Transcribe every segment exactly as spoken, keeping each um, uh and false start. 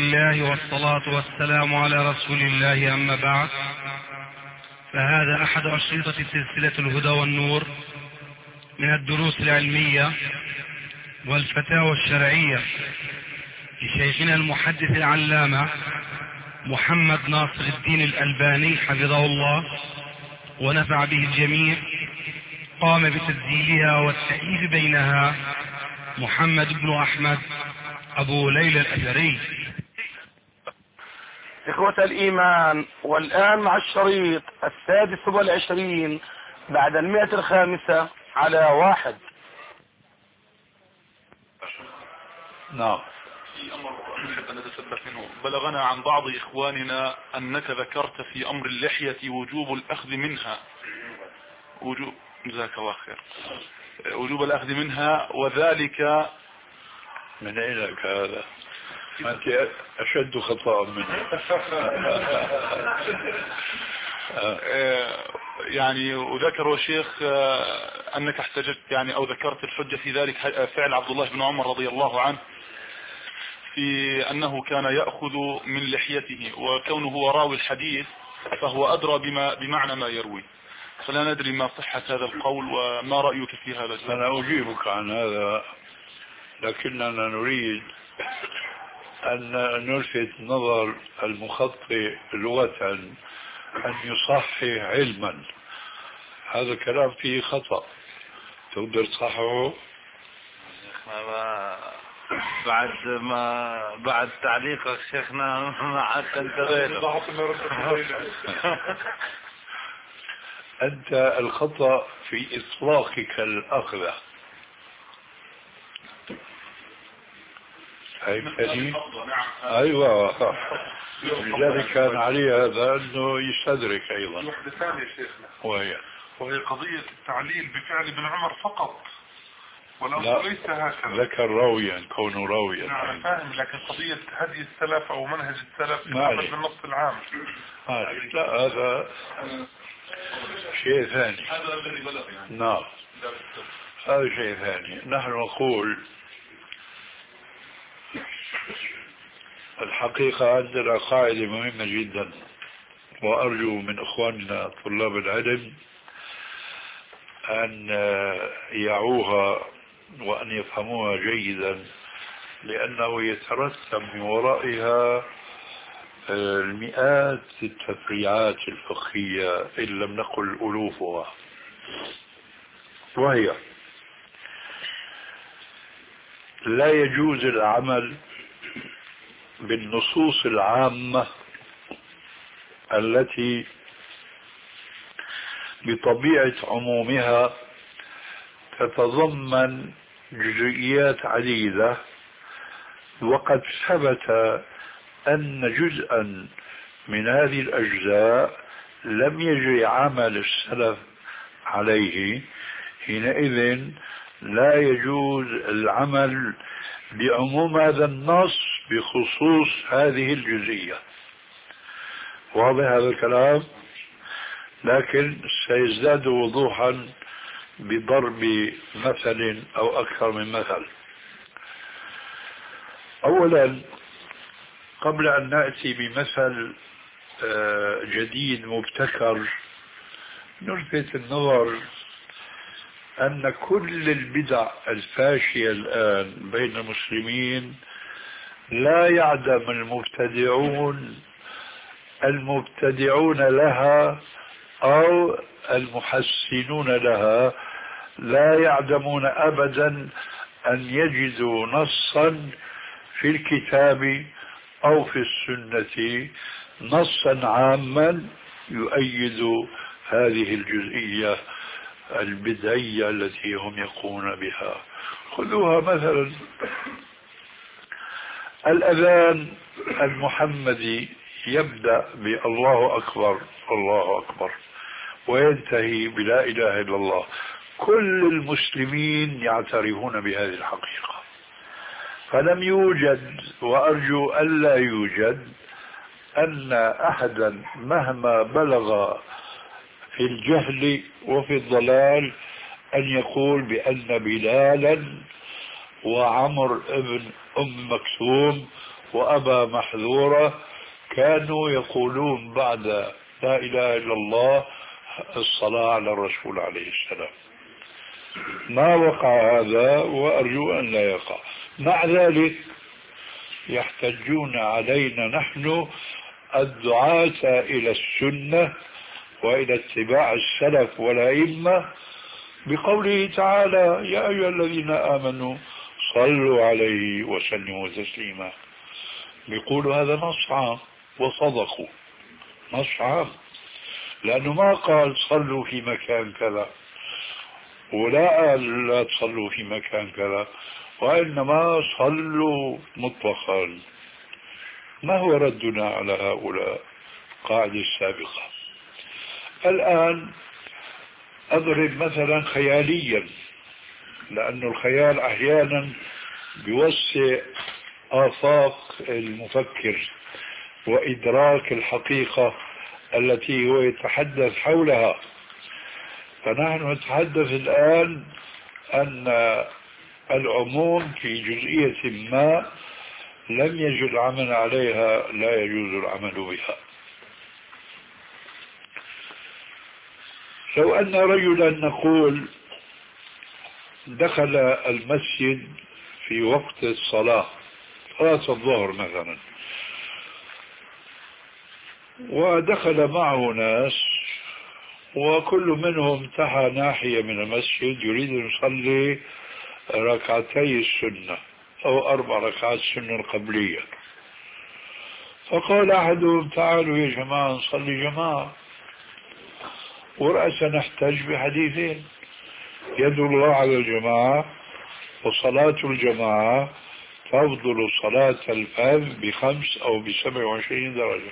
لله والصلاة والسلام على رسول الله، أما بعد، فهذا أحد أشرطة سلسلة الهدى والنور من الدروس العلمية والفتاوى الشرعية لشيخنا المحدث العلامة محمد ناصر الدين الألباني حفظه الله ونفع به الجميع. قام بتسجيلها والتأليف بينها محمد بن أحمد أبو ليلى الأثري. إخوة الإيمان، والآن مع الشريط السادس والعشرين بعد المئة الخامسة على واحد. نعم. في أمر نحب أن نتثبت منه. بلغنا عن بعض إخواننا أنك ذكرت في أمر اللحية وجوب الأخذ منها وجوب جزاك الله خير وجوب الأخذ منها، وذلك من أين لك هذا؟ أنت أشد خطأ منه. يعني وذكر الشيخ أنك احتجت يعني أو ذكرت الحجة في ذلك فعل عبد الله بن عمر رضي الله عنه في أنه كان يأخذ من لحيته، وكونه هو راوي الحديث فهو أدرى بما بمعنى ما يروي، فلا ندري ما صحة هذا القول وما رأيك في هذا. أنا أجيبك عن هذا، لكننا نريد أن نلفت نظر المخطئ لغة أن يصحح علما. هذا الكلام فيه خطأ، تقدر تصححه؟ بعد ما بعد تعليقك شيخنا ما عاد انتبهت. أنت الخطأ في إطلاقك الأخذة. فهمتني؟ أيوة، لذلك كان عليه هذا أنه يستدرك أيضا. وحدة ثانية شيخنا، وهي وهي قضية التعليل بفعل ابن عمر فقط، والأمر ليس هكذا. ذكر راويا، كونه راويا. نعم فاهم، لكن قضية هدي السلف أو منهج السلف معلش بالنص العام. معلش، لا هذا شيء ثاني. نعم، هذا شيء ثاني. نحن نقول الحقيقة عندنا قاعدة مهمة جدا، وأرجو من إخواننا طلاب العلم أن يعوها وأن يفهموها جيدا، لأنه يترتب من ورائها المئات التفريعات الفقهية إن لم نقل ألوفها. وهي لا يجوز العمل بالنصوص العامة التي بطبيعة عمومها تتضمن جزئيات عديدة، وقد ثبت أن جزءا من هذه الأجزاء لم يجري عمل السلف عليه. حينئذ لا يجوز العمل بعموم هذا النص بخصوص هذه الجزئية. واضح هذا الكلام؟ لكن سيزداد وضوحا بضرب مثل أو أكثر من مثل. أولا، قبل أن نأتي بمثل جديد مبتكر، نلفت النظر أن كل البدع الفاشية الآن بين المسلمين لا يعدم المبتدعون المبتدعون لها أو المحسنون لها، لا يعدمون أبدا أن يجدوا نصا في الكتاب أو في السنة، نصا عاما يؤيد هذه الجزئية البدعية التي هم يقومون بها. خذوها مثلا الأذان المحمدي يبدأ بالله أكبر الله أكبر وينتهي بلا إله إلا الله. كل المسلمين يعترفون بهذه الحقيقة، فلم يوجد وأرجو ألا يوجد أن أحدا مهما بلغ في الجهل وفي الضلال أن يقول بأن بلالا وعمر ابن أم مكتوم وأبى محذورة كانوا يقولون بعد لا إله إلا الله الصلاة على الرسول عليه السلام. ما وقع هذا وأرجو أن لا يقع. مع ذلك يحتجون علينا نحن الدعاة إلى السنة وإلى اتباع السلف والأئمة بقوله تعالى يا أيها الذين آمنوا صلوا عليه وسلموا تسليما. بيقولوا هذا نص عام وصدقوا، نص عام، لأنه ما قال صلوا في مكان كذا ولا قال لا تصلوا في مكان كذا، وإنما صلوا مطلقا. ما هو ردنا على هؤلاء؟ قاعدة السابقة. الآن أضرب مثلا خياليا، لأن الخيال أحيانا بيوسع آفاق المفكر وإدراك الحقيقة التي هو يتحدث حولها. فنحن نتحدث الآن أن العموم في جزئية ما لم يجد العمل عليها لا يجوز العمل بها. لو أن رجلا نقول دخل المسجد في وقت الصلاة، صلاة الظهر مثلا، ودخل معه ناس وكل منهم انتهى ناحية من المسجد يريد أن يصلي ركعتي السنة أو أربع ركعات السنة القبلية، فقال أحدهم تعالوا يا جماعة نصلي جماعة، ورأسا نحتاج بحديثين: يد الله على الجماعة، وصلاة الجماعة تفضل صلاة الفرد بخمس أو بسبع وعشرين درجة.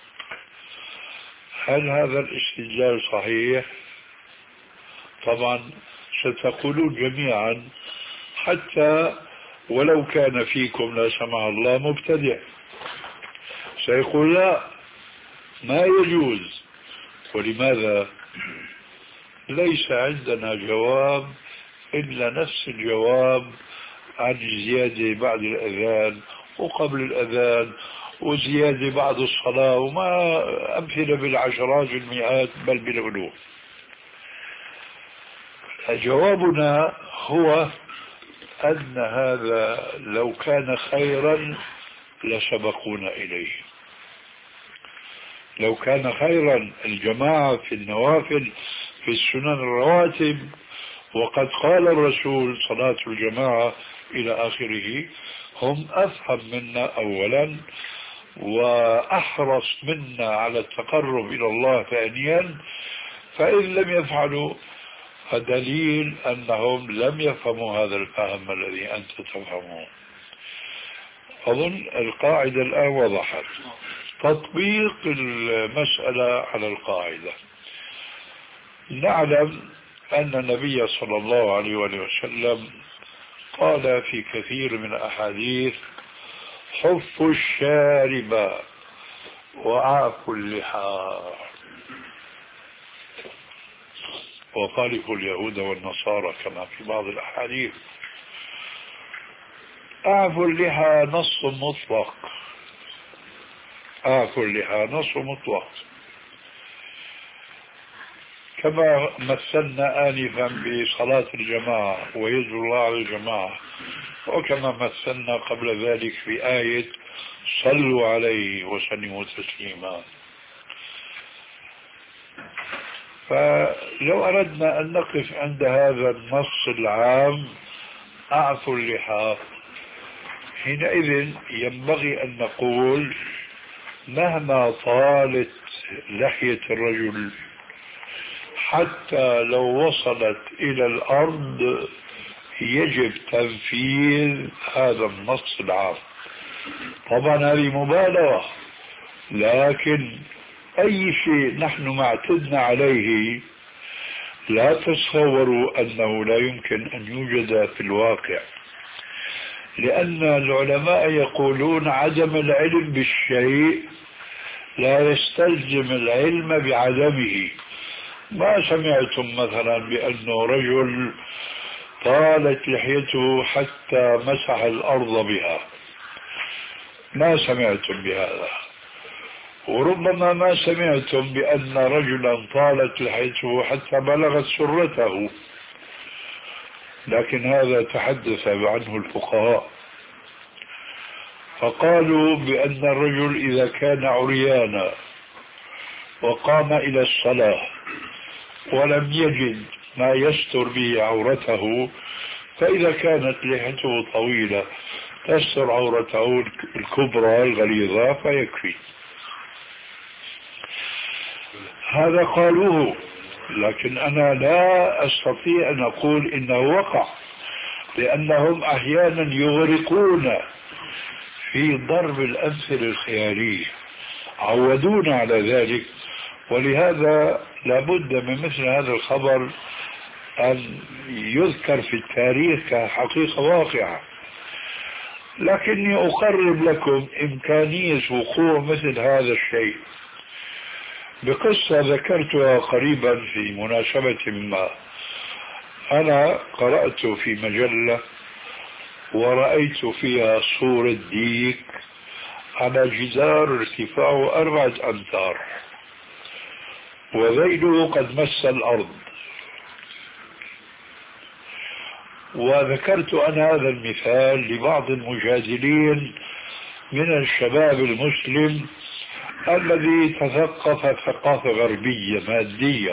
هل هذا الاستدلال صحيح؟ طبعا ستقولون جميعا حتى ولو كان فيكم لا سمح الله مبتدع سيقول لا ما يجوز. ولماذا؟ ليس عندنا جواب إلا نفس الجواب عن الزيادة بعد الأذان وقبل الأذان وزيادة بعد الصلاة، وما أمثلة بالعشرات والمئات بل بالألوف. جوابنا هو أن هذا لو كان خيرا لسبقونا إليه. لو كان خيرا الجماعة في النوافل في السنن الرواتب، وقد قال الرسول صلاة الجماعة إلى آخره، هم أفهم منا أولا وأحرص منا على التقرب إلى الله ثانيا، فإن لم يفعلوا فدليل أنهم لم يفهموا هذا الفهم الذي أنت تفهمه. أظن القاعدة الآن وضحت. تطبيق المسألة على القاعدة: نعلم أن النبي صلى الله عليه وسلم قال في كثير من الأحاديث: حفوا الشارب وعافوا اللحى وخالفوا اليهود والنصارى كما في بعض الأحاديث. أعفوا اللحى نص مطلق، أعفوا اللحى نص مطلق، كما مثلنا آنفا بصلاة الجماعة ويد الله على الجماعة، وكما مثلنا قبل ذلك في آية صلوا عليه وسلموا تسليما. فلو أردنا أن نقف عند هذا النص العام أعفوا اللحى، حينئذ ينبغي أن نقول مهما طالت لحية الرجل حتى لو وصلت إلى الأرض يجب تنفيذ هذا النص العام. طبعا هذه مبالغة، لكن أي شيء نحن ما اعتدنا عليه لا تصوروا أنه لا يمكن أن يوجد في الواقع، لأن العلماء يقولون عدم العلم بالشيء لا يستلزم العلم بعدمه. ما سمعتم مثلا بأنه رجل طالت لحيته حتى مسح الأرض بها، ما سمعتم بهذا، وربما ما سمعتم بأن رجلا طالت لحيته حتى بلغت سرته، لكن هذا تحدث عنه الفقهاء، فقالوا بأن الرجل إذا كان عريانا وقام إلى الصلاة ولم يجد ما يستر به عورته، فإذا كانت لحيته طويلة تستر عورته الكبرى الغليظة فيكفي. هذا قالوه، لكن أنا لا أستطيع أن أقول إنه وقع، لأنهم أحيانا يغرقون في ضرب الأمثلة الخيالية، عودونا على ذلك، ولهذا لابد من مثل هذا الخبر أن يذكر في التاريخ كحقيقة واقعة. لكني أقرب لكم إمكانية وقوع مثل هذا الشيء بقصة ذكرتها قريبا في مناسبة ما. أنا قرأت في مجلة ورأيت فيها صورة ديك على جدار ارتفاعه أربعة أمتار وذيله قد مس الأرض، وذكرت أنا هذا المثال لبعض المجادلين من الشباب المسلم الذي تثقف ثقافة غربية مادية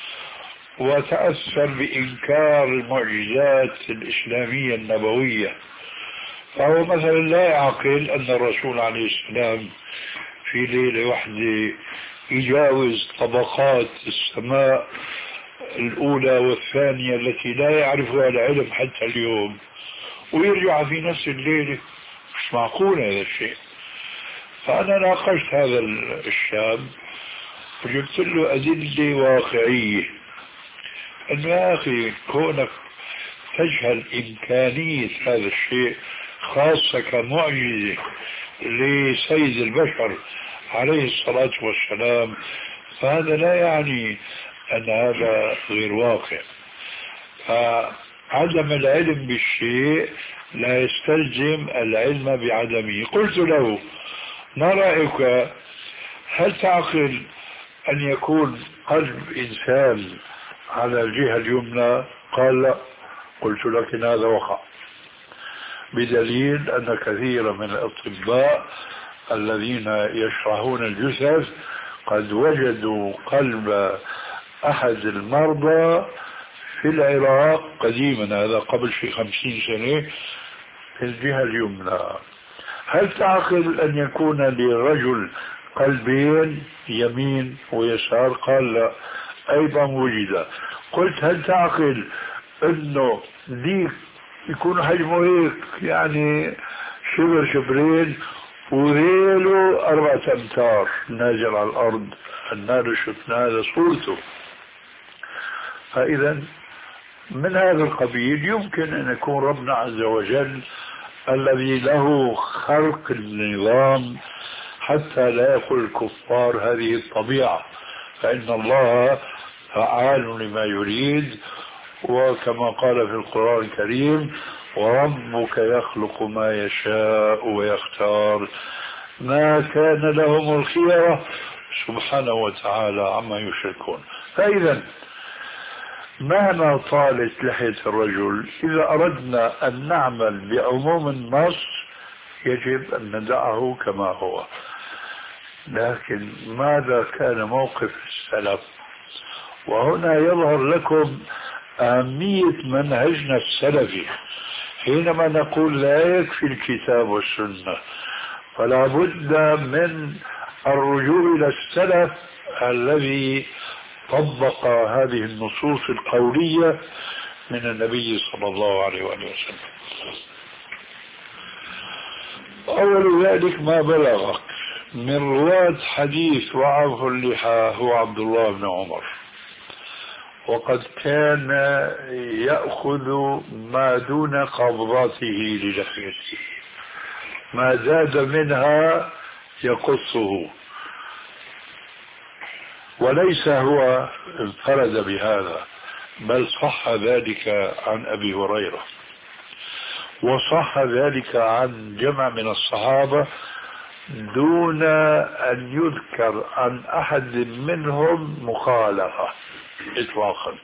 وتأثر بإنكار المعجزات الإسلامية النبوية، فهو مثلا لا يعقل أن الرسول عليه السلام في ليلة واحدة يجاوز طبقات السماء الأولى والثانية التي لا يعرفها العلم حتى اليوم ويرجع في نفس الليلة. مش معقول هذا الشيء. فأنا ناقشت هذا الشاب وجبت له أدلة واقعية أنه يا أخي كونك تجهل إمكانية هذا الشيء خاصة كمعجزة لسيد البشر عليه الصلاة والسلام، فهذا لا يعني أن هذا غير واقع. فعدم العلم بالشيء لا يستلزم العلم بعدمه. قلت له ما رأيك، هل تعقل أن يكون قلب إنسان على الجهة اليمنى؟ قال لا. قلت لكن هذا وقع، بدليل أن كثير من الأطباء الذين يشرحون الجثث قد وجدوا قلب أحد المرضى في العراق قديما، هذا قبل شي خمسين سنة، في الجهة اليمنى. هل تعقل أن يكون للرجل قلبين يمين ويسار؟ قال لا، أيضا وجد. قلت هل تعقل أنه ديك يكون حجمه هيك يعني شبر شبرين وذيله أربعة أمتار نازل على الأرض؟ النار شفنا هذا صورته. فإذا من هذا القبيل يمكن أن يكون ربنا عز وجل الذي له خلق النظام حتى لا يقول الكفار هذه الطبيعة، فإن الله فعال لما يريد، وكما قال في القرآن الكريم وربك يخلق ما يشاء ويختار ما كان لهم الخيرة سبحانه وتعالى عما يشركون. فإذا مهما طالت لحية الرجل، إذا أردنا أن نعمل بعموم النص يجب أن ندعه كما هو. لكن ماذا كان موقف السلف؟ وهنا يظهر لكم أهمية منهجنا السلفي. حينما نقول لا يكفي الكتاب والسنة، فلا بد من الرجوع إلى السلف الذي طبق هذه النصوص القولية من النبي صلى الله عليه وآله وسلم. أول ذلك ما بلغك من رواة حديث وعظ اللحى هو عبد الله بن عمر، وقد كان يأخذ ما دون قبضته للحيته، ما زاد منها يقصه، وليس هو انفرد بهذا، بل صح ذلك عن أبي هريرة، وصح ذلك عن جمع من الصحابة دون أن يذكر عن أحد منهم مخالفة إطلاقا.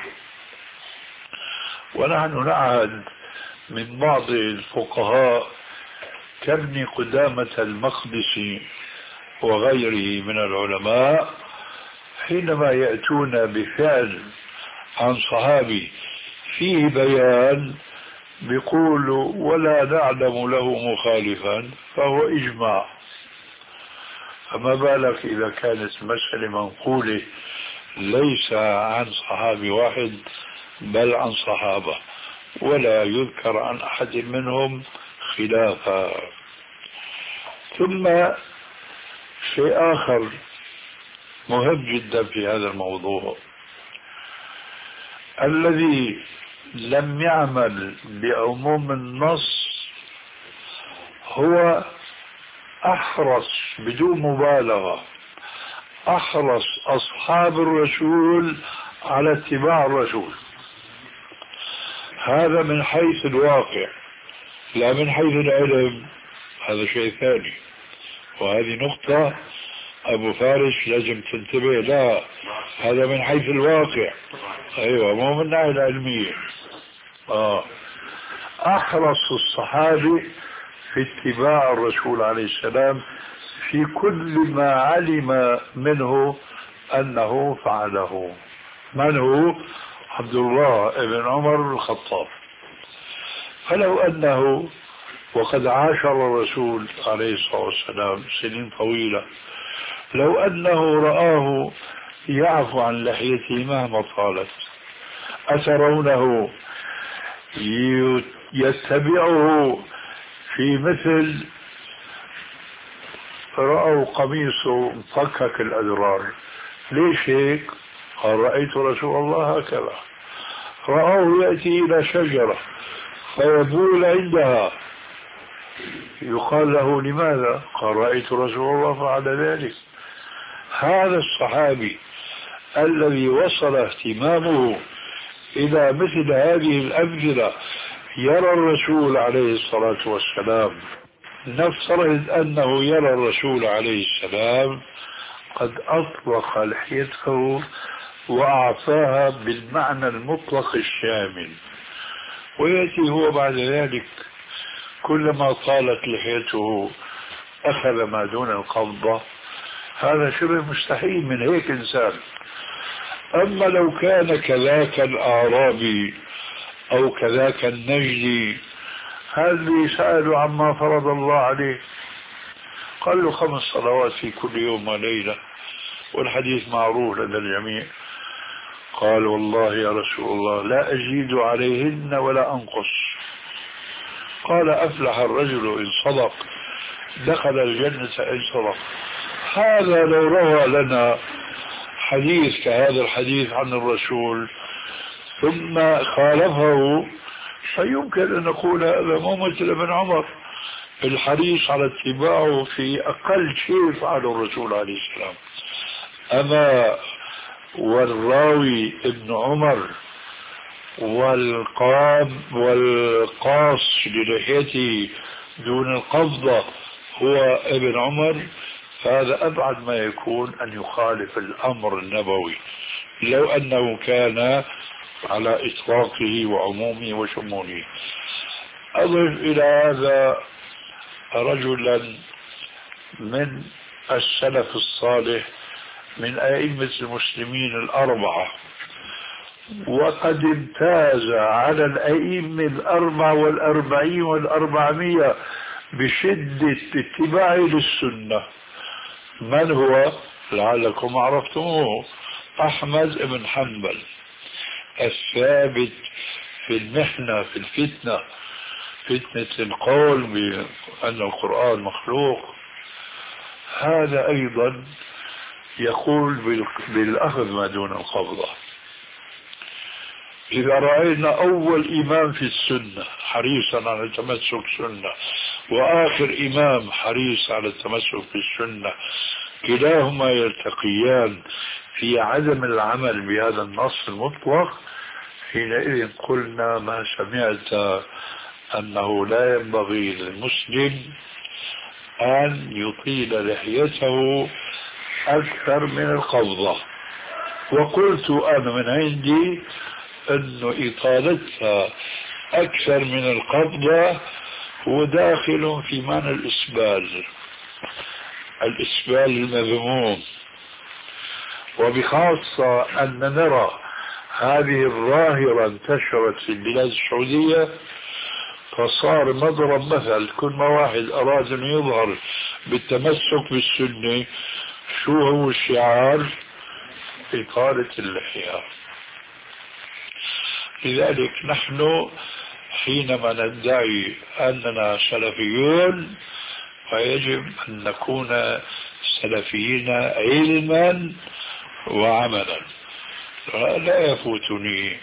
ونحن نعهد من بعض الفقهاء كابن قدامة المقدسي وغيره من العلماء حينما يأتون بفعل عن صحابي فيه بيان بيقولوا ولا نعلم له مخالفا فهو إجماع. فما بالك إذا كانت مسألة منقولة ليس عن صحابي واحد بل عن صحابة ولا يذكر عن أحد منهم خلافا. ثم شيء آخر مهم جدا في هذا الموضوع، الذي لم يعمل بعموم النص هو أحرص بدون مبالغة أحرص أصحاب الرسول على اتباع الرسول. هذا من حيث الواقع، لا من حيث العلم، هذا شيء ثاني. وهذه نقطة أبو فارس لازم تنتبه لا، هذا من حيث الواقع. أيوة، مو من الناحية العلمية. آه. أحرص الصحابة في اتباع الرسول عليه السلام في كل ما علم منه أنه فعله. من هو؟ عبد الله بن عمر الخطاب. فلو أنه وقد عاشر الرسول عليه الصلاة والسلام سنين طويلة، لو أنه رآه يعفو عن لحيته مهما طالت، أترونه يتبعه في مثل رأوا قميصه مفكك الأدرار؟ ليش هيك؟ قال رأيت رسول الله هكذا. رأوه يأتي إلى شجرة فيبول عندها، يقال له لماذا؟ قال رأيت رسول الله فعل ذلك. هذا الصحابي الذي وصل اهتمامه إلى مثل هذه الأمثلة يرى الرسول عليه الصلاة والسلام، نفترض أنه يرى الرسول عليه السلام قد أطلق لحيته وأعطاها بالمعنى المطلق الشامل، ويأتي هو بعد ذلك كلما طالت لحيته أخذ ما دون القبضة. هذا شبه مستحيل من هيك إنسان. أما لو كان كذاك الأعرابي أو كذاك النجدي، هذا سألوا عما فرض الله عليه، قال له خمس صلوات في كل يوم وليلة، والحديث معروف لدى الجميع. قال والله يا رسول الله لا أزيد عليهن ولا أنقص. قال أفلح الرجل إن صدق، دخل الجنة إن صدق. هذا لو روى لنا حديث كهذا الحديث عن الرسول ثم خالفه فيمكن أن نقول هذا مو مثل ابن عمر الحريص على اتباعه في أقل شيء فعله الرسول عليه السلام. أما والراوي ابن عمر والقام والقاص للحيته دون القبضة هو ابن عمر، فهذا أبعد ما يكون أن يخالف الأمر النبوي لو أنه كان على إطلاقه وعمومه وشموله. أضف إلى هذا رجلا من السلف الصالح من أئمة المسلمين الأربعة، وقد امتاز على الأئمة الأربعة والأربعين والأربعمية بشدة اتباعه للسنة. من هو؟ لعلكم عرفتموه، أحمد بن حنبل الثابت في المحنة في الفتنة، فتنة القول بأن القرآن مخلوق. هذا أيضا يقول بالأخذ ما دون القبضة. إذا رأينا أول إمام في السنة حريصا على التمسك سنة وآخر إمام حريص على التمسك بالسنة، كلاهما يلتقيان في عدم العمل بهذا النص المطلق، حينئذ قلنا ما سمعت أنه لا ينبغي للمسلم أن يطيل لحيته أكثر من القبضة. وقلت أنا من عندي أنه إطالتها أكثر من القبضة هو داخل في معنى الإسبال، الإسبال المذموم. وبخاصة أن نرى هذه الظاهرة انتشرت في البلاد السعودية، فصار مضرب مثل. كل ما واحد أراد أن يظهر بالتمسك بالسنة شو هو الشعار؟ إطالة اللحية. لذلك نحن حينما ندعي أننا سلفيون فيجب أن نكون سلفيين علما وعملا. لا يفوتني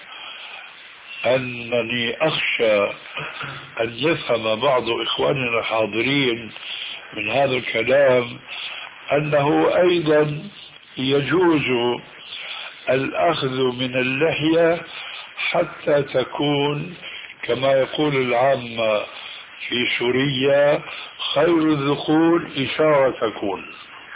أنني أخشى أن يفهم بعض إخواننا الحاضرين من هذا الكلام أنه أيضا يجوز الأخذ من اللحية حتى تكون كما يقول العامة في سوريا خير الذقون إشارة تكون.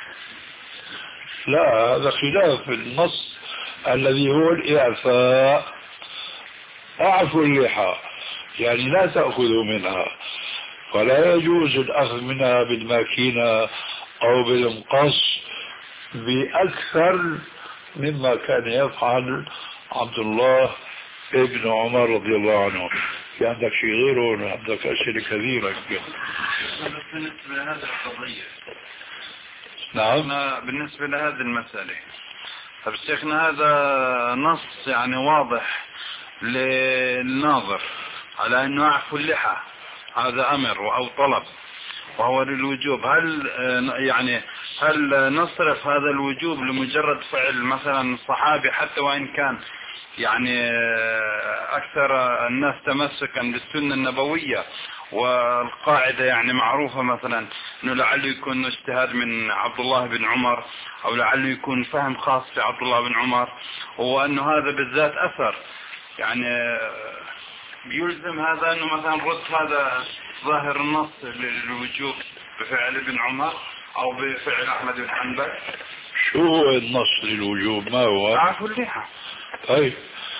لا، هذا خلاف النص الذي هو الإعفاء. أعفوا اللحى يعني لا تأخذوا منها، ولا يجوز الأخذ منها بالماكينة أو بالمقص بأكثر مما كان يفعل عبد الله ابن عمر رضي الله عنه. في عندك شيء غيره؟ عندك أسئلة كثيرة. بالنسبة لهذه القضية، نعم، بالنسبة لهذه المسألة، طب شيخنا هذا نص يعني واضح للناظر على أنه أعفو اللحى، هذا أمر أو طلب وهو للوجوب. هل يعني هل نصرف هذا الوجوب لمجرد فعل مثلا الصحابي حتى وإن كان يعني أكثر الناس تمسكا بالسنة النبوية، والقاعدة يعني معروفة مثلا أنه لعله يكون اجتهاد من عبد الله بن عمر، أو لعله يكون فهم خاص في عبد الله بن عمر، وأنه هذا بالذات أثر يعني يلزم هذا أنه مثلا رد هذا ظاهر النص للوجوب بفعل ابن عمر أو بفعل أحمد بن حنبل. شو هو النص للوجوب؟ ما هو؟ عفو اللحى. طيب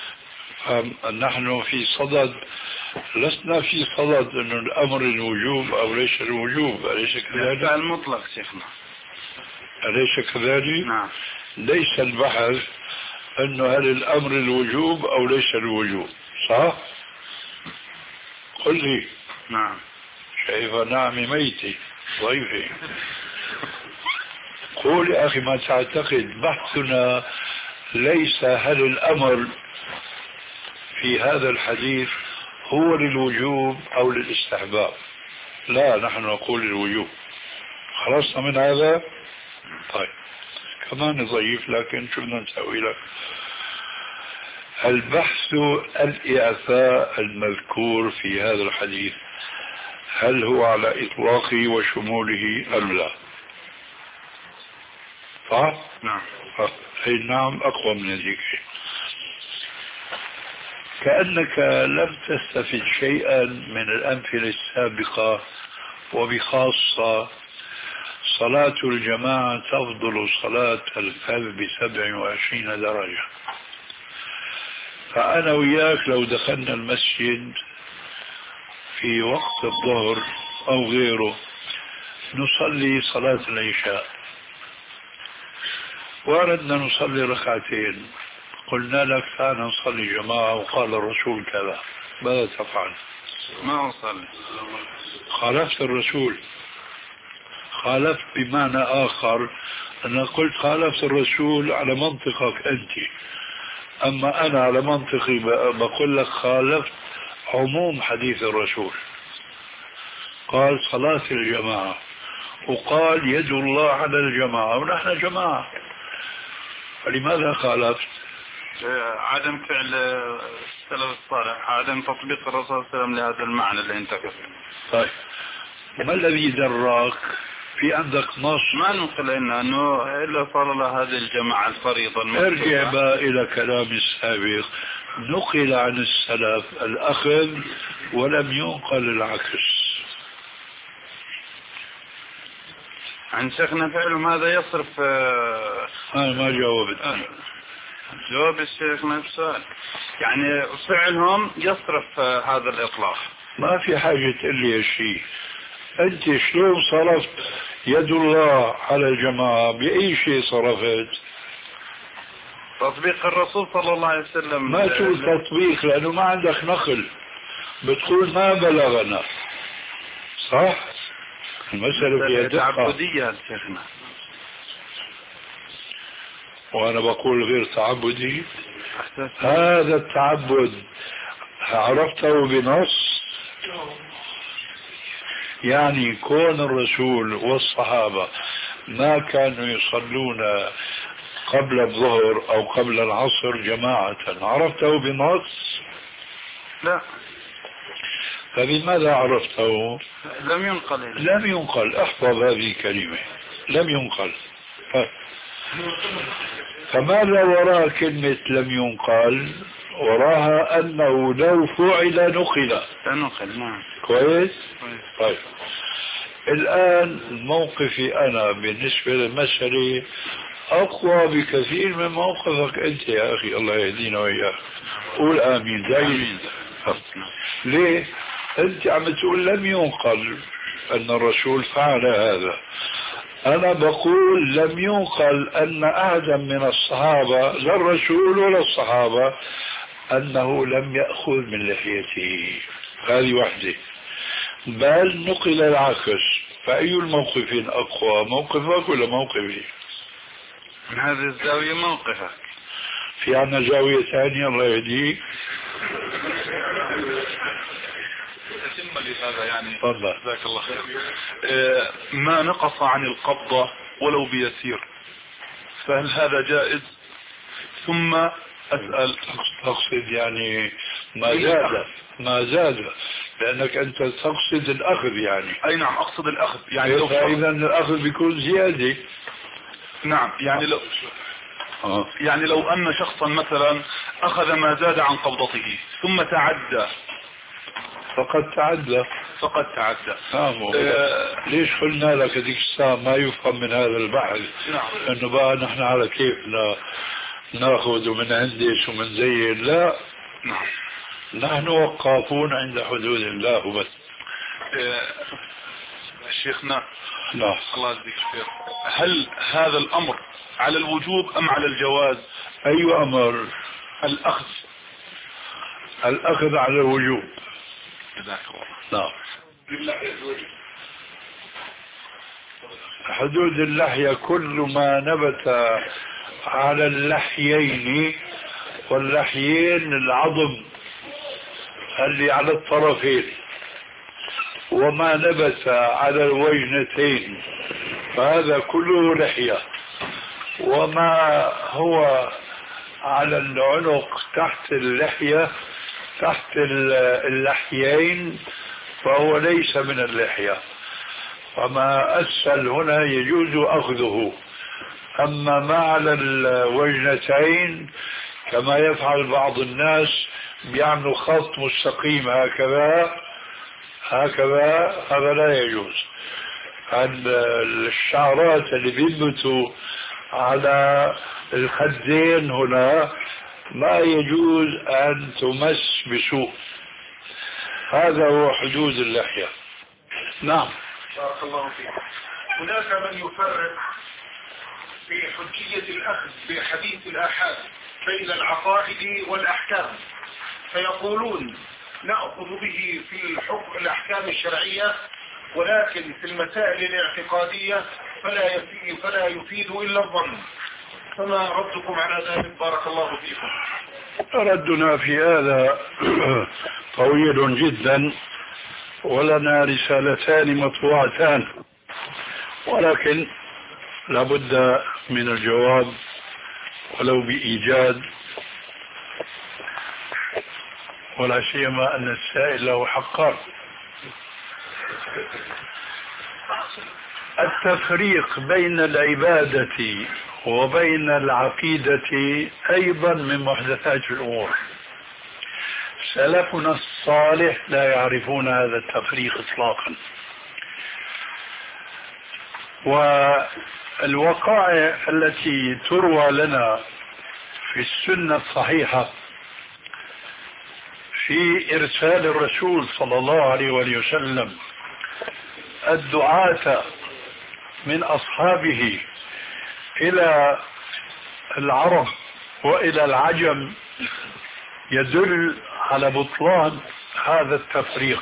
نحن في صدد، لسنا في صدد أن الأمر الوجوب أو ليس الوجوب، أليس كذلك؟ المطلق شيخنا، أليس كذلك؟ نعم. ليس البحث أنه هل الأمر الوجوب أو ليس الوجوب، صح؟ قل لي. نعم. شايفة نعمي ميتي ضيفي. قول يا أخي ما تعتقد. بحثنا ليس هل الأمر في هذا الحديث هو للوجوب أو للاستحباب، لا، نحن نقول للوجوب. خلصنا من هذا؟ طيب كمان ضعيف، لكن شو بدنا نسوي لك؟ البحث الإعفاء المذكور في هذا الحديث هل هو على إطلاقه وشموله أم لا؟ صح؟ نعم. أي نعم أقوى من ذلك. كأنك لم تستفد شيئا من الأمثلة السابقة، وبخاصة صلاة الجماعة تفضل صلاة الفرد بسبع وعشرين درجة. فأنا وياك لو دخلنا المسجد في وقت الظهر أو غيره نصلي صلاة العشاء وأردنا نصلي ركعتين، قلنا لك تعال نصلي جماعة وقال الرسول كذا، ماذا تفعل؟ ما أصلي. خالفت الرسول. خالفت بمعنى آخر، أنا قلت خالفت الرسول على منطقك أنت، أما أنا على منطقي بقول لك خالفت عموم حديث الرسول. قال صلاة الجماعة، وقال يد الله على الجماعة، ونحن جماعة، فلماذا خالفت؟ عدم فعل السلف الصالح، عدم تطبيق الرسول صلى الله عليه وسلم لهذا المعنى اللي انت قلت. طيب ما الذي دراك؟ في عندك نص؟ ما نقل لنا انه الا صار هذه الجماعه الفريضه المكتوبة. ارجع بقى الى كلام السابق، نقل عن السلف الاخذ ولم ينقل العكس. عن شيخنا فعلهم هذا يصرف. أنا ما جاوبت. جواب الشيخ نفسه يعني فعلهم يصرف هذا الإطلاق. ما في حاجة تقول لي شيء. أنت شلون صرفت يد الله على الجماعة؟ بأي شيء صرفت؟ تطبيق الرسول صلى الله عليه وسلم. ما تقول تطبيق لأنه ما عندك نقل، بتقول ما بلغنا. صح؟ المسألة فيها دقة تعبدية شيخنا، وأنا بقول غير تعبدي. هذا التعبد عرفته بنص، يعني كون الرسول والصحابة ما كانوا يصلون قبل الظهر أو قبل العصر جماعة، عرفته بنص؟ لا. فبماذا عرفته؟ لم ينقل. لم ينقل. احفظ هذه الكلمة، لم ينقل. فماذا وراء كلمة لم ينقل؟ وراها أنه لو فعل نقل. نقل. نعم. كويس. طيب الآن موقفي أنا بالنسبة للمسألة أقوى بكثير من موقفك أنت يا أخي، الله يهدينا وإياك. قول آمين. آمين. ليه؟ أنت عم تقول لم ينقل أن الرسول فعل هذا. أنا بقول لم ينقل أن أحدا من الصحابة، لا الرسول ولا الصحابة، أنه لم يأخذ من لحيته. هذه واحدة. بل نقل العكس. فأي الموقفين أقوى، موقفك ولا موقفي؟ من هذه الزاوية موقفك. في عنا زاوية ثانية الله يهديك. تتم لهذا يعني. تفضل. جزاك الله خير. آه ما نقص عن القبضة ولو بيسير، فهل هذا جائز؟ ثم أسأل. تقصد يعني ما زاد، ما زاد، لأنك أنت تقصد الأخذ يعني. أي نعم أقصد الأخذ يعني. لو فإذا الأخذ بيكون زيادة. نعم يعني لو آه. يعني لو أن شخصا مثلا أخذ ما زاد عن قبضته ثم تعدى، فقد تعدى. فقد تعدى. نعم. آه ليش قلنا لك هذيك الساعة ما يفهم من هذا البحث؟ نعم. أنه بقى نحن على كيفنا ناخذ ومن عندش ومن زين. لا. نعم. نحن وقافون عند حدود الله وبس. آه شيخنا. لا. الله يجزيك خير. هل هذا الأمر على الوجوب أم على الجواز؟ أي أمر؟ الأخذ. الأخذ على الوجوب. جزاك الله. نعم. حدود اللحية كل ما نبت على اللحيين، واللحيين العظم اللي على الطرفين، وما نبت على الوجنتين فهذا كله لحية، وما هو على العنق تحت اللحية تحت اللحيين فهو ليس من اللحية. فما أسفل هنا يجوز أخذه، أما ما على الوجنتين كما يفعل بعض الناس بيعملوا خط مستقيم هكذا هكذا، هذا لا يجوز. الشعرات اللي بينبتوا على الخدين هنا ما يجوز أن تمس بسوء. هذا هو حدود اللحية. نعم. بارك الله فيك. هناك من يفرق في حجية الأخذ بحديث الآحاد بين العقائد والأحكام، فيقولون نأخذ به في الحكم الأحكام الشرعية، ولكن في المسائل الاعتقادية فلا يفيد, فلا يفيد إلا الظن. فما ردكم على ذلك؟ بارك الله فيكم. ردنا في هذا طويل جدا، ولنا رسالتان مطبوعتان، ولكن لابد من الجواب ولو بإيجاد، ولا سيما أن السائل له حقان. التفريق بين العبادة وبين العقيدة أيضا من محدثات الأمور. سلفنا الصالح لا يعرفون هذا التفريق إطلاقا. والوقائع التي تروى لنا في السنة الصحيحة في إرسال الرسول صلى الله عليه وآله وسلم الدعاة من أصحابه إلى العرب وإلى العجم يدل على بطلان هذا التفريق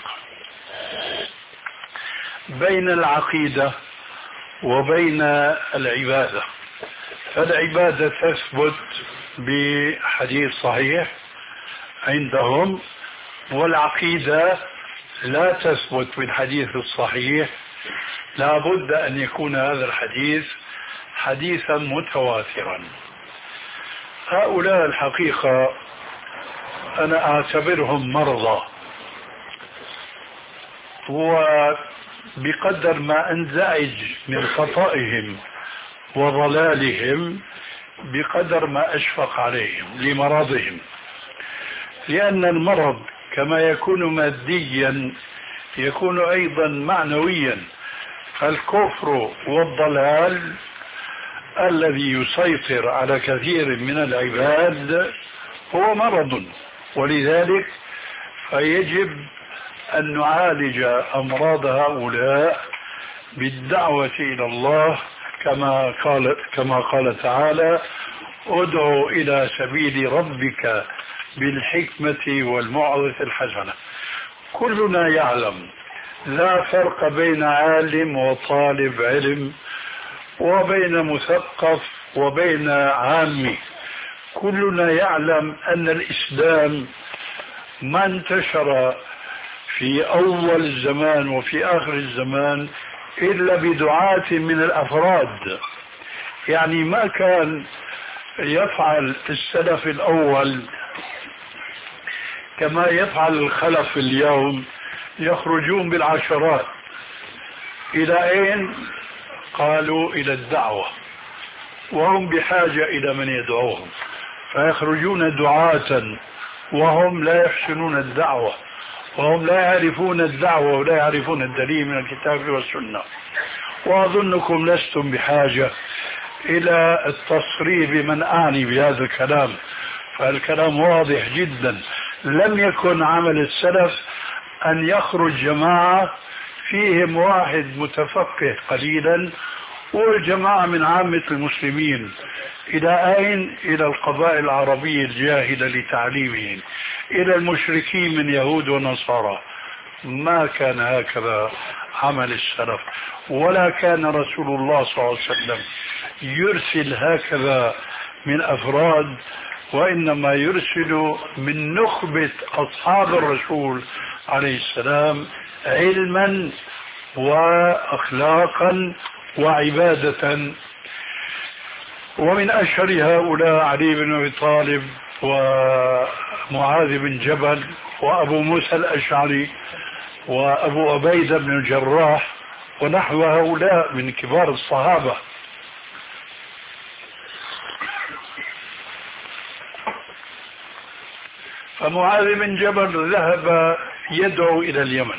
بين العقيدة وبين العبادة. فالعبادة تثبت بحديث صحيح عندهم، والعقيدة لا تثبت بالحديث الصحيح، لا بد أن يكون هذا الحديث حديثا متواترا. هؤلاء الحقيقة أنا أعتبرهم مرضى، وبقدر ما أنزعج من خطئهم وضلالهم بقدر ما أشفق عليهم لمرضهم، لأن المرض كما يكون ماديا يكون أيضا معنويا. فالكفر والضلال الذي يسيطر على كثير من العباد هو مرض، ولذلك فيجب أن نعالج أمراض هؤلاء بالدعوة إلى الله كما قال, كما قال تعالى: ادعو إلى سبيل ربك بالحكمة والموعظة الحسنة. كلنا يعلم لا فرق بين عالم وطالب علم وبين مثقف وبين عامي. كلنا يعلم أن الإسلام ما انتشر في أول الزمان وفي آخر الزمان إلا بدعاة من الأفراد. يعني ما كان يفعل السلف الأول كما يفعل الخلف اليوم، يخرجون بالعشرات. إلى أين؟ قالوا إلى الدعوة، وهم بحاجة إلى من يدعوهم، فيخرجون دعاة وهم لا يحسنون الدعوة، وهم لا يعرفون الدعوة ولا يعرفون الدليل من الكتاب والسنة. وأظنكم لستم بحاجة إلى التصريح بمن أعني بهذا الكلام، فالكلام واضح جدا. لم يكن عمل السلف أن يخرج جماعة فيهم واحد متفقه قليلا والجماعة من عامة المسلمين. إلى أين؟ إلى القبائل العربية الجاهلة لتعليمهم، إلى المشركين من يهود ونصارى. ما كان هكذا عمل السلف، ولا كان رسول الله صلى الله عليه وسلم يرسل هكذا من أفراد، وإنما يرسل من نخبة أصحاب الرسول عليه السلام علما وأخلاقا وعبادة. ومن أشهر هؤلاء علي بن أبي طالب ومعاذ بن جبل وأبو موسى الأشعري وأبو عبيدة بن الجراح ونحو هؤلاء من كبار الصحابة. فمعاذ بن جبل ذهب يدعو إلى اليمن،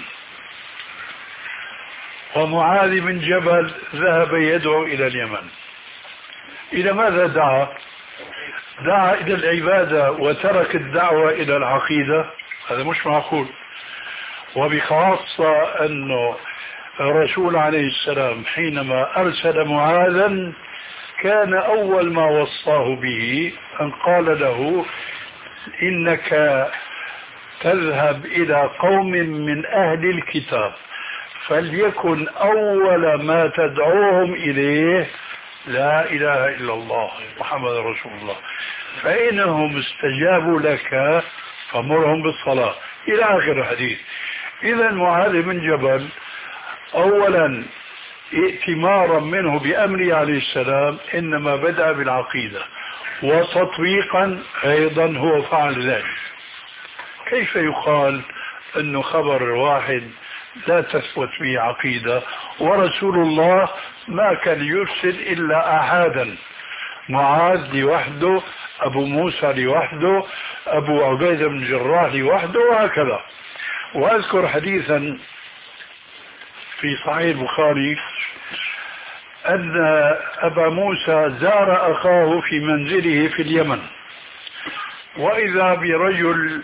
ومعاذ بن جبل ذهب يدعو إلى اليمن. إلى ماذا دعا؟ دعا إلى العبادة وترك الدعوة إلى العقيدة؟ هذا مش معقول. وبخاصة أنه الرسول عليه السلام حينما أرسل معاذا كان أول ما وصاه به أن قال له: إنك تذهب إلى قوم من أهل الكتاب، فليكن أول ما تدعوهم إليه لا إله إلا الله محمد رسول الله، فإنهم استجابوا لك فمرهم بالصلاة، إلى آخر الحديث. إذا معاذ بن جبل أولا ائتمارا منه بأمره عليه السلام إنما بدأ بالعقيدة، وتطبيقا أيضا هو فعل ذلك. كيف يقال أنه خبر واحد لا تثبت به عقيدة؟ ورسول الله ما كان يرسل إلا أحدا، معاذ لوحده، أبو موسى لوحده، أبو عبيدة بن الجراح لوحده، وهكذا. وأذكر حديثا في صحيح البخاري أن أبا موسى زار أخاه في منزله في اليمن، وإذا برجل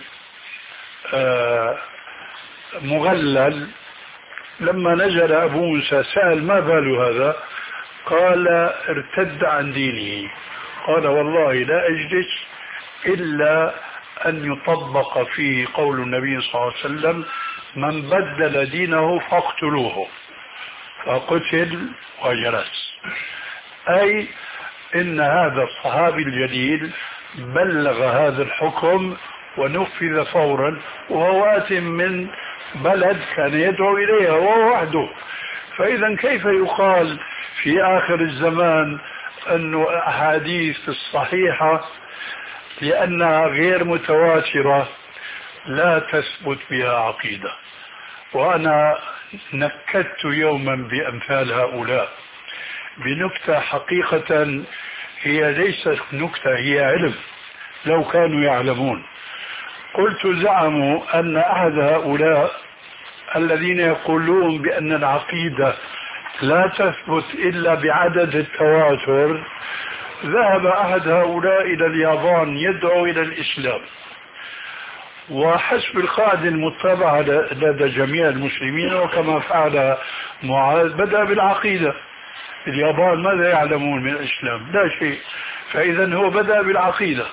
مغلل. لما نزل أبو موسى سأل ما بال هذا؟ قال ارتد عن دينه. قال والله لا أجلس إلا أن يطبق فيه قول النبي صلى الله عليه وسلم من بدل دينه فاقتلوه، فقتل وجلس. أي إن هذا الصحابي الجليل بلغ هذا الحكم ونفذ فورا، وهو آت من بلد كان يدعو إليها وهو وحده. فإذا كيف يقال في آخر الزمان أن أحاديث الصحيحة لأنها غير متواترة لا تثبت بها عقيدة؟ وأنا نكدت يوما بأمثال هؤلاء بنكتة حقيقة هي ليست نكتة، هي علم لو كانوا يعلمون. قلت زعموا أن أحد هؤلاء الذين يقولون بأن العقيدة لا تثبت إلا بعدد التواتر، ذهب أحد هؤلاء إلى اليابان يدعو إلى الإسلام، وحسب القاعدة المتبعة لدى جميع المسلمين وكما فعل معاذ بدأ بالعقيدة. اليابان ماذا يعلمون من الإسلام؟ لا شيء. فإذا هو بدأ بالعقيدة،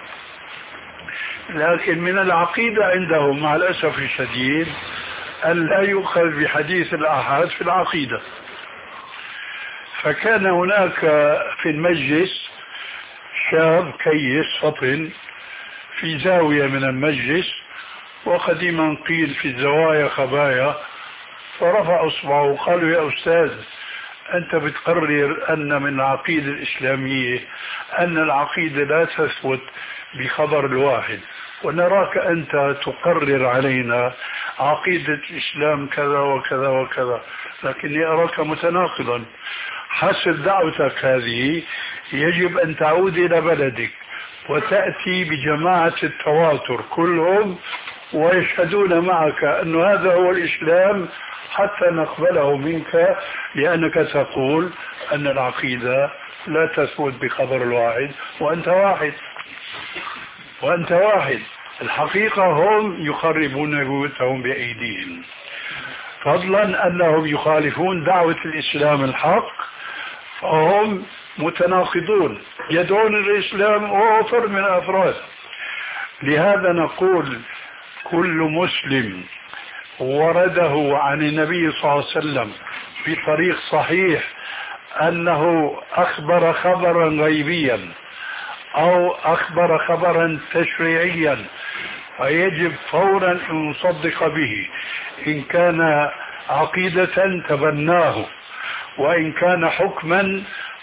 لكن من العقيدة عندهم مع الأسف الشديد أن لا يؤخذ بحديث الآحاد في العقيدة. فكان هناك في المجلس شاب كيس فطن في زاوية من المجلس، وقديما قيل في الزوايا خبايا، فرفع اصبعه وقالوا يا أستاذ أنت بتقرر أن من العقيدة الإسلامية أن العقيدة لا تثبت بخبر الواحد، ونراك أنت تقرر علينا عقيدة الإسلام كذا وكذا وكذا، لكني أراك متناقضا. حسب دعوتك هذه يجب أن تعود إلى بلدك وتأتي بجماعة التواتر كلهم ويشهدون معك أن هذا هو الإسلام حتى نقبله منك، لأنك تقول أن العقيدة لا تثبت بخبر الواحد وأنت واحد وأنت واحد. الحقيقة هم يخربون بيوتهم بأيديهم، فضلا أنهم يخالفون دعوة الإسلام الحق، فهم متناقضون يدعون الإسلام وهو فرد من الأفراد. لهذا نقول كل مسلم ورده عن النبي صلى الله عليه وسلم بطريق صحيح أنه أخبر خبرا غيبيا أو أخبر خبرا تشريعيا فيجب فورا أن نصدق به. إن كان عقيدة تبناه، وإن كان حكما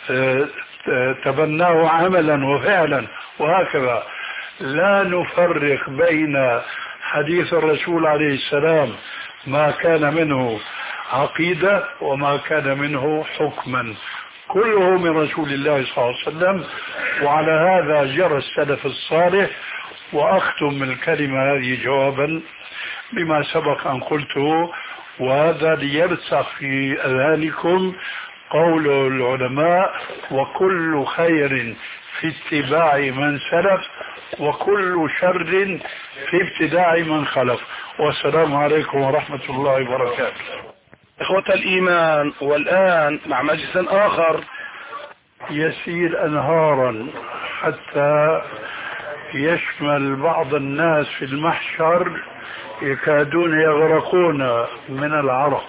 تبناه عملا وفعلا، وهكذا. لا نفرق بين حديث الرسول عليه السلام ما كان منه عقيدة وما كان منه حكما، كله من رسول الله صلى الله عليه وسلم. وعلى هذا جرى السلف الصالح. وأختم الكلمة هذه جوابا بما سبق أن قلته، وهذا ليرسخ في أذهانكم قول العلماء: وكل خير في اتباع من سلف وكل شر في ابتداع من خلف. والسلام عليكم ورحمة الله وبركاته. إخوة الإيمان، والآن مع مجلس آخر يسير أنهارا حتى يشمل بعض الناس في المحشر يكادون يغرقون من العرق،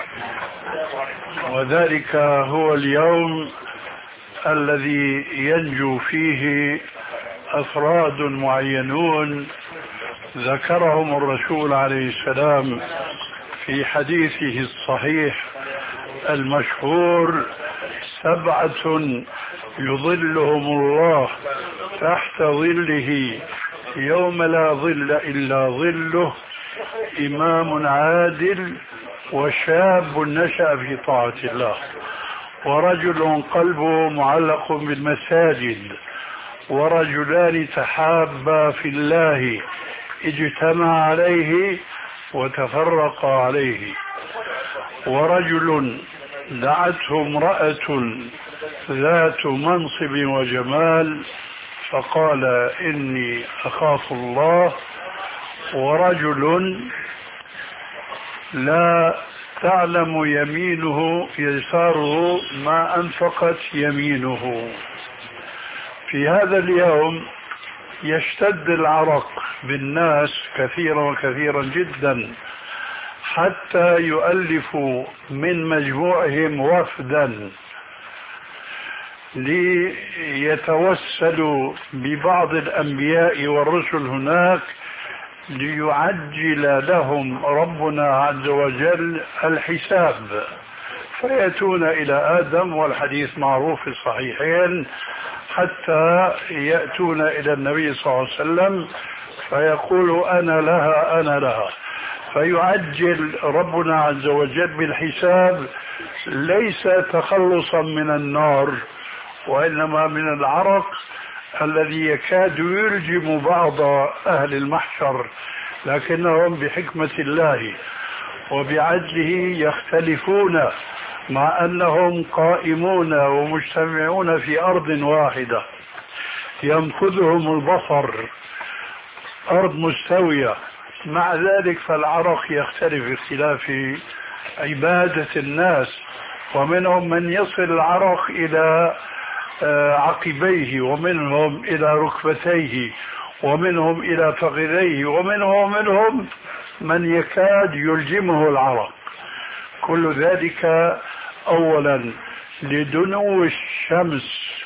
وذلك هو اليوم الذي ينجو فيه أفراد معينون ذكرهم الرسول عليه السلام في حديثه الصحيح المشهور: سبعة يظلهم الله تحت ظله يوم لا ظل إلا ظله: إمام عادل، وشاب نشأ في طاعة الله، ورجل قلبه معلق بالمساجد، ورجلان تحابا في الله اجتمع عليه وتفرقا عليه، ورجل دعته امرأة ذات منصب وجمال فقال إني أخاف الله، ورجل لا تعلم يمينه يساره ما أنفقت يمينه. في هذا اليوم يشتد العرق بالناس كثيرا وكثيرا جدا، حتى يؤلفوا من مجموعهم وفدا ليتوسلوا ببعض الأنبياء والرسل هناك ليعجل لهم ربنا عز وجل الحساب، فيأتون إلى آدم والحديث معروف في الصحيحين، حتى يأتون إلى النبي صلى الله عليه وسلم فيقول أنا لها أنا لها، فيعجل ربنا عز وجل بالحساب، ليس تخلصا من النار وإنما من العرق الذي يكاد يلجم بعض أهل المحشر، لكنهم بحكمة الله وبعدله يختلفون مع أنهم قائمون ومجتمعون في أرض واحدة ينفذهم البصر، أرض مستوية، مع ذلك فالعرق يختلف اختلاف عبادة الناس، ومنهم من يصل العرق إلى عقبيه، ومنهم إلى ركبتيه، ومنهم إلى فخذيه، ومنهم منهم من يكاد يلجمه العرق. كل ذلك أولا لدنو الشمس.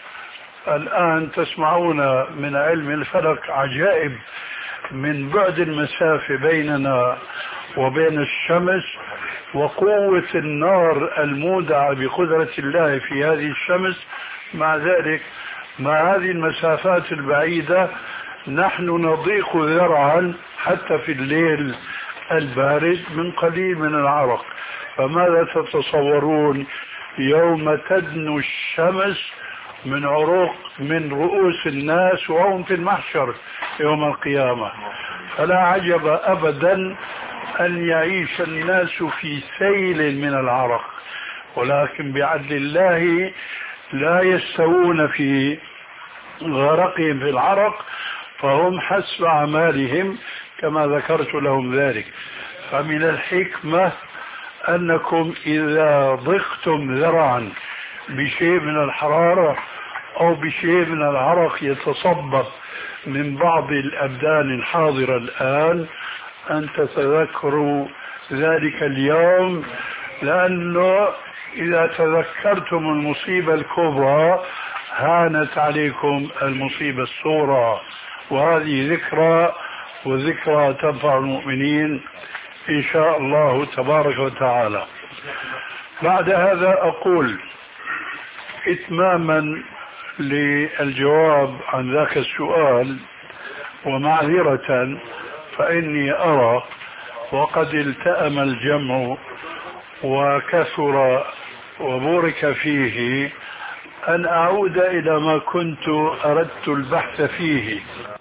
الآن تسمعون من علم الفلك عجائب من بعد المسافة بيننا وبين الشمس وقوة النار المودعة بقدرة الله في هذه الشمس. مع ذلك مع هذه المسافات البعيدة نحن نضيق ذرعا حتى في الليل البارد من قليل من العرق. فماذا تتصورون يوم تدنو الشمس من عروق من رؤوس الناس وهم في المحشر يوم القيامة؟ فلا عجب أبدا أن يعيش الناس في سيل من العرق، ولكن بعدل الله لا يستوون في غرقهم في العرق، فهم حسب أعمالهم كما ذكرت لهم ذلك. فمن الحكمة أنكم إذا ضقتم ذرعا بشيء من الحرارة أو بشيء من العرق يتصبب من بعض الأبدان الحاضرة الآن أن تتذكروا ذلك اليوم، لأنه إذا تذكرتم المصيبة الكبرى هانت عليكم المصيبة الصغرى، وهذه ذكرى، وذكرى تنفع المؤمنين إن شاء الله تبارك وتعالى. بعد هذا أقول إتماما للجواب عن ذاك السؤال ومعذرة، فإني أرى وقد التأم الجمع وكثر وبورك فيه أن أعود إلى ما كنت أردت البحث فيه.